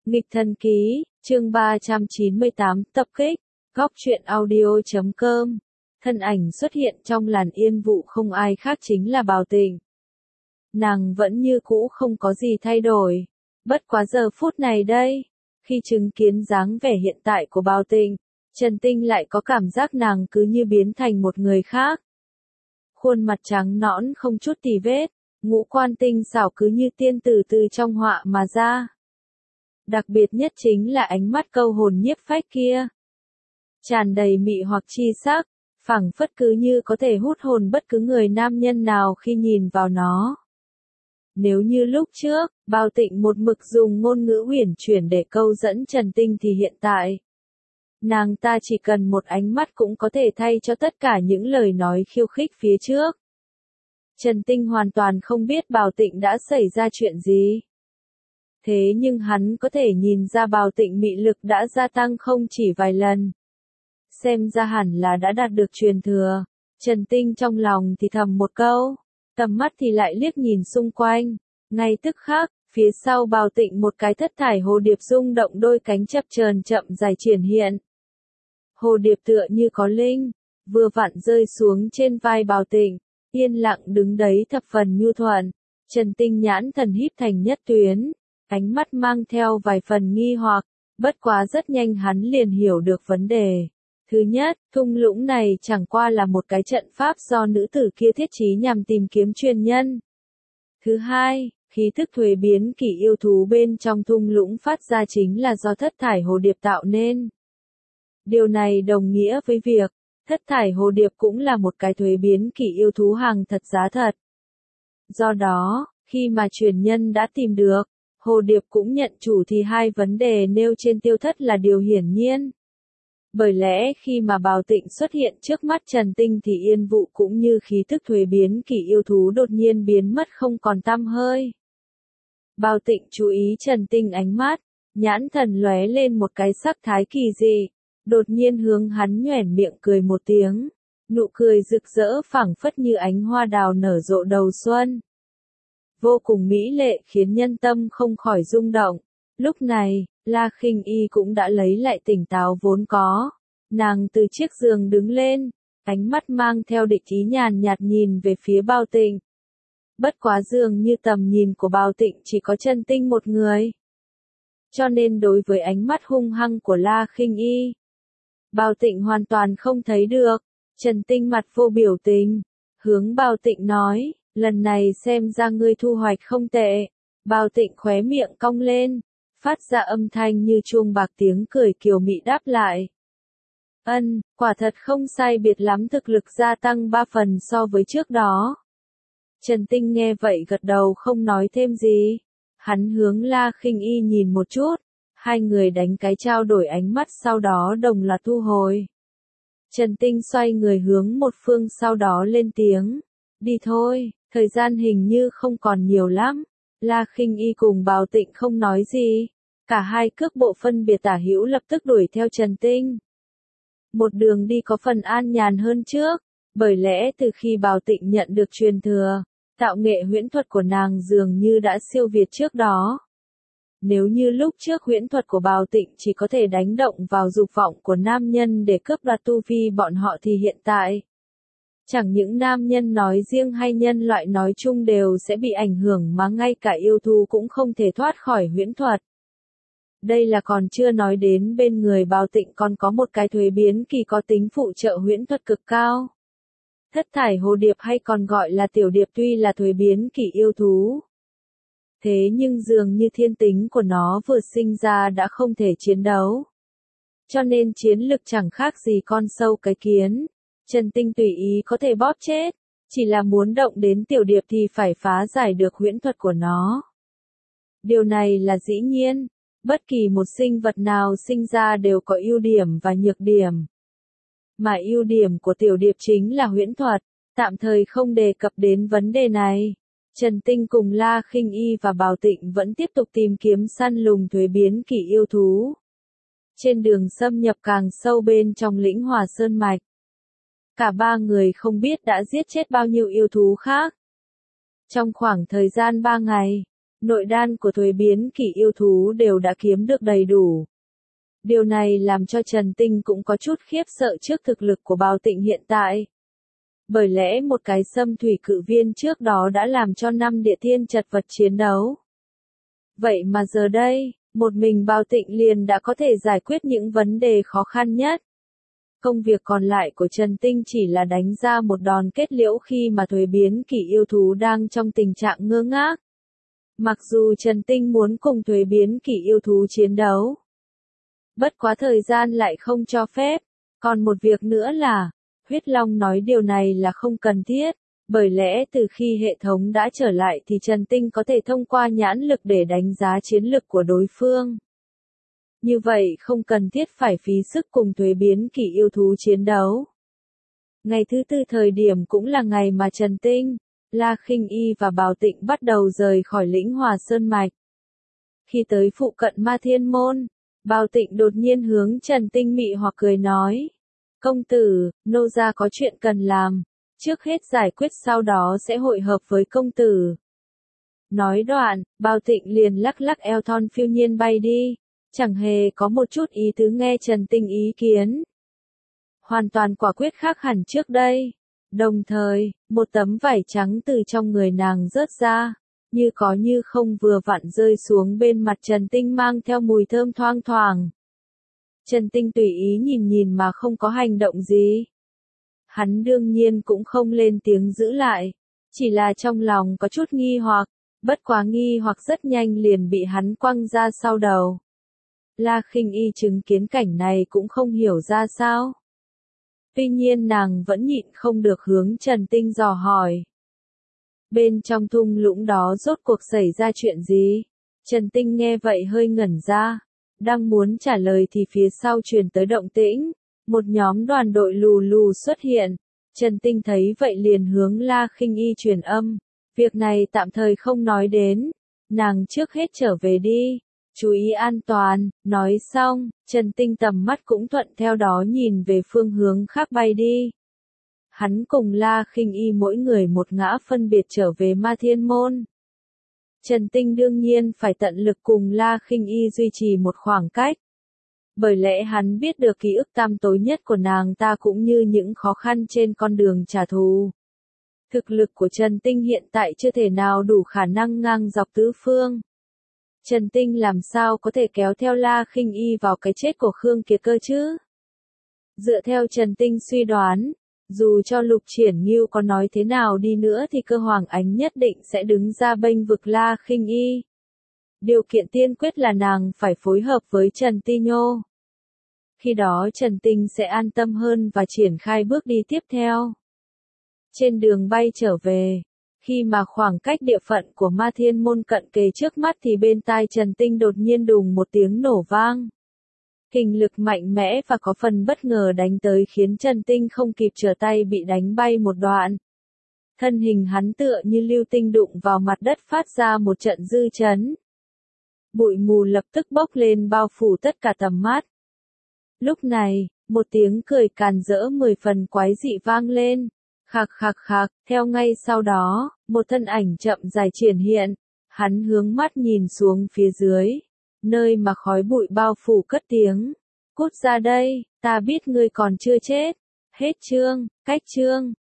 Nghịch thần ký, chương 398, tập kích, góc truyện audio.com. Thân ảnh xuất hiện trong làn yên vụ không ai khác chính là Bào Tịnh. Nàng vẫn như cũ không có gì thay đổi. Bất quá giờ phút này đây, khi chứng kiến dáng vẻ hiện tại của Bào Tịnh, Trần Tinh lại có cảm giác nàng cứ như biến thành một người khác. Khuôn mặt trắng nõn không chút tì vết, ngũ quan tinh xảo cứ như tiên tử từ trong họa mà ra. Đặc biệt nhất chính là ánh mắt câu hồn nhiếp phách kia. Tràn đầy mị hoặc chi sắc, phảng phất cứ như có thể hút hồn bất cứ người nam nhân nào khi nhìn vào nó. Nếu như lúc trước, Bào Tịnh một mực dùng ngôn ngữ uyển chuyển để câu dẫn Trần Tinh thì hiện tại, nàng ta chỉ cần một ánh mắt cũng có thể thay cho tất cả những lời nói khiêu khích phía trước. Trần Tinh hoàn toàn không biết Bào Tịnh đã xảy ra chuyện gì. Thế nhưng hắn có thể nhìn ra Bào Tịnh mị lực đã gia tăng không chỉ vài lần. Xem ra hẳn là đã đạt được truyền thừa. Trần Tinh trong lòng thì thầm một câu, tầm mắt thì lại liếc nhìn xung quanh. Ngay tức khắc, phía sau Bào Tịnh một cái thất thải hồ điệp rung động đôi cánh chập chờn chậm dài triển hiện. Hồ điệp tựa như có linh, vừa vặn rơi xuống trên vai Bào Tịnh, yên lặng đứng đấy thập phần nhu thuận. Trần Tinh nhãn thần híp thành nhất tuyến, ánh mắt mang theo vài phần nghi hoặc, bất quá rất nhanh hắn liền hiểu được vấn đề. Thứ nhất, thung lũng này chẳng qua là một cái trận pháp do nữ tử kia thiết trí nhằm tìm kiếm truyền nhân. Thứ hai, khí thức thuế biến kỳ yêu thú bên trong thung lũng phát ra chính là do thất thải hồ điệp tạo nên. Điều này đồng nghĩa với việc, thất thải hồ điệp cũng là một cái thuế biến kỳ yêu thú hàng thật giá thật. Do đó, khi mà truyền nhân đã tìm được, hồ điệp cũng nhận chủ thì hai vấn đề nêu trên tiêu thất là điều hiển nhiên. Bởi lẽ khi mà Bào Tịnh xuất hiện trước mắt Trần Tinh thì yên vụ cũng như khí thức thuế biến kỳ yêu thú đột nhiên biến mất không còn tăm hơi. Bào Tịnh chú ý Trần Tinh ánh mắt, nhãn thần lóe lên một cái sắc thái kỳ dị, đột nhiên hướng hắn nhoẻn miệng cười một tiếng, nụ cười rực rỡ phảng phất như ánh hoa đào nở rộ đầu xuân. Vô cùng mỹ lệ khiến nhân tâm không khỏi rung động. Lúc này, La Khinh Y cũng đã lấy lại tỉnh táo vốn có. Nàng từ chiếc giường đứng lên, ánh mắt mang theo địch ý nhàn nhạt nhìn về phía Bào Tịnh. Bất quá dường như tầm nhìn của Bào Tịnh chỉ có Trần Tinh một người. Cho nên đối với ánh mắt hung hăng của La Khinh Y, Bào Tịnh hoàn toàn không thấy được. Trần Tinh mặt vô biểu tình, hướng Bào Tịnh nói, lần này xem ra ngươi thu hoạch không tệ. Bào Tịnh khóe miệng cong lên, phát ra âm thanh như chuông bạc, tiếng cười kiều mị đáp lại. Quả thật không sai biệt lắm, thực lực gia tăng 3 phần so với trước đó. Trần Tinh nghe vậy gật đầu không nói thêm gì. Hắn hướng La Khinh Y nhìn một chút, hai người đánh cái trao đổi ánh mắt sau đó đồng loạt thu hồi. Trần Tinh xoay người hướng một phương sau đó lên tiếng, đi thôi, thời gian hình như không còn nhiều lắm. La Khinh Y cùng Bào Tịnh không nói gì, cả hai cước bộ phân biệt tả hữu lập tức đuổi theo Trần Tinh. Một đường đi có phần an nhàn hơn trước, bởi lẽ từ khi Bào Tịnh nhận được truyền thừa, tạo nghệ huyễn thuật của nàng dường như đã siêu việt trước đó. Nếu như lúc trước huyễn thuật của Bào Tịnh chỉ có thể đánh động vào dục vọng của nam nhân để cướp đoạt tu vi bọn họ thì hiện tại, chẳng những nam nhân nói riêng hay nhân loại nói chung đều sẽ bị ảnh hưởng mà ngay cả yêu thú cũng không thể thoát khỏi huyễn thuật. Đây là còn chưa nói đến bên người Bào Tịnh còn có một cái thuế biến kỳ có tính phụ trợ huyễn thuật cực cao. Thất thải hồ điệp hay còn gọi là tiểu điệp tuy là thuế biến kỳ yêu thú. Thế nhưng dường như thiên tính của nó vừa sinh ra đã không thể chiến đấu. Cho nên chiến lực chẳng khác gì con sâu cái kiến. Trần Tinh tùy ý có thể bóp chết, chỉ là muốn động đến tiểu điệp thì phải phá giải được huyễn thuật của nó. Điều này là dĩ nhiên, bất kỳ một sinh vật nào sinh ra đều có ưu điểm và nhược điểm. Mà ưu điểm của tiểu điệp chính là huyễn thuật, tạm thời không đề cập đến vấn đề này. Trần Tinh cùng La Khinh Y và Bào Tịnh vẫn tiếp tục tìm kiếm săn lùng thuế biến kỳ yêu thú. Trên đường xâm nhập càng sâu bên trong lĩnh Hòa Sơn Mạch, cả ba người không biết đã giết chết bao nhiêu yêu thú khác. Trong khoảng thời gian 3 ngày, nội đan của thuế biến kỷ yêu thú đều đã kiếm được đầy đủ. Điều này làm cho Trần Tinh cũng có chút khiếp sợ trước thực lực của Bào Tịnh hiện tại. Bởi lẽ một cái xâm thủy cự viên trước đó đã làm cho 5 địa thiên chật vật chiến đấu. Vậy mà giờ đây, một mình Bào Tịnh liền đã có thể giải quyết những vấn đề khó khăn nhất. Công việc còn lại của Trần Tinh chỉ là đánh ra một đòn kết liễu khi mà thuế biến kỷ yêu thú đang trong tình trạng ngơ ngác. Mặc dù Trần Tinh muốn cùng thuế biến kỷ yêu thú chiến đấu, bất quá thời gian lại không cho phép. Còn một việc nữa là, Huyết Long nói điều này là không cần thiết, bởi lẽ từ khi hệ thống đã trở lại thì Trần Tinh có thể thông qua nhãn lực để đánh giá chiến lực của đối phương. Như vậy không cần thiết phải phí sức cùng thuế biến kỷ yêu thú chiến đấu. Ngày thứ tư thời điểm cũng là ngày mà Trần Tinh, La Khinh Y và Bào Tịnh bắt đầu rời khỏi lĩnh Hòa Sơn Mạch. Khi tới phụ cận Ma Thiên Môn, Bào Tịnh đột nhiên hướng Trần Tinh mị hoặc cười nói. Công tử, nô gia có chuyện cần làm, trước hết giải quyết sau đó sẽ hội hợp với công tử. Nói đoạn, Bào Tịnh liền lắc lắc eo thon phiêu nhiên bay đi, chẳng hề có một chút ý tứ nghe Trần Tinh ý kiến. Hoàn toàn quả quyết khác hẳn trước đây. Đồng thời, một tấm vải trắng từ trong người nàng rớt ra, như có như không vừa vặn rơi xuống bên mặt Trần Tinh mang theo mùi thơm thoang thoảng. Trần Tinh tùy ý nhìn nhìn mà không có hành động gì. Hắn đương nhiên cũng không lên tiếng giữ lại, chỉ là trong lòng có chút nghi hoặc, bất quá nghi hoặc rất nhanh liền bị hắn quăng ra sau đầu. La Khinh Y chứng kiến cảnh này cũng không hiểu ra sao. Tuy nhiên nàng vẫn nhịn không được hướng Trần Tinh dò hỏi. Bên trong thung lũng đó rốt cuộc xảy ra chuyện gì? Trần Tinh nghe vậy hơi ngẩn ra. Đang muốn trả lời thì phía sau truyền tới động tĩnh. Một nhóm đoàn đội lù lù xuất hiện. Trần Tinh thấy vậy liền hướng La Khinh Y truyền âm. Việc này tạm thời không nói đến. Nàng trước hết trở về đi. Chú ý an toàn, nói xong, Trần Tinh tầm mắt cũng thuận theo đó nhìn về phương hướng khác bay đi. Hắn cùng La Khinh Y mỗi người một ngã phân biệt trở về Ma Thiên Môn. Trần Tinh đương nhiên phải tận lực cùng La Khinh Y duy trì một khoảng cách. Bởi lẽ hắn biết được ký ức tăm tối nhất của nàng ta cũng như những khó khăn trên con đường trả thù. Thực lực của Trần Tinh hiện tại chưa thể nào đủ khả năng ngang dọc tứ phương. Trần Tinh làm sao có thể kéo theo La Khinh Y vào cái chết của Khương Kiệt cơ chứ? Dựa theo Trần Tinh suy đoán, dù cho Lục Triển Ngưu có nói thế nào đi nữa thì Cơ Hoàng Ánh nhất định sẽ đứng ra bênh vực La Khinh Y. Điều kiện tiên quyết là nàng phải phối hợp với Trần Ti Nhô. Khi đó Trần Tinh sẽ an tâm hơn và triển khai bước đi tiếp theo. Trên đường bay trở về, khi mà khoảng cách địa phận của Ma Thiên Môn cận kề trước mắt thì bên tai Trần Tinh đột nhiên đùng một tiếng nổ vang. Kình lực mạnh mẽ và có phần bất ngờ đánh tới khiến Trần Tinh không kịp trở tay bị đánh bay một đoạn. Thân hình hắn tựa như lưu tinh đụng vào mặt đất phát ra một trận dư chấn. Bụi mù lập tức bốc lên bao phủ tất cả tầm mắt. Lúc này, một tiếng cười càn rỡ 10 phần quái dị vang lên. Khạc khạc khạc, theo ngay sau đó, một thân ảnh chậm dài triển hiện. Hắn hướng mắt nhìn xuống phía dưới, nơi mà khói bụi bao phủ cất tiếng. Cút ra đây, ta biết ngươi còn chưa chết. Hết chương, cách chương.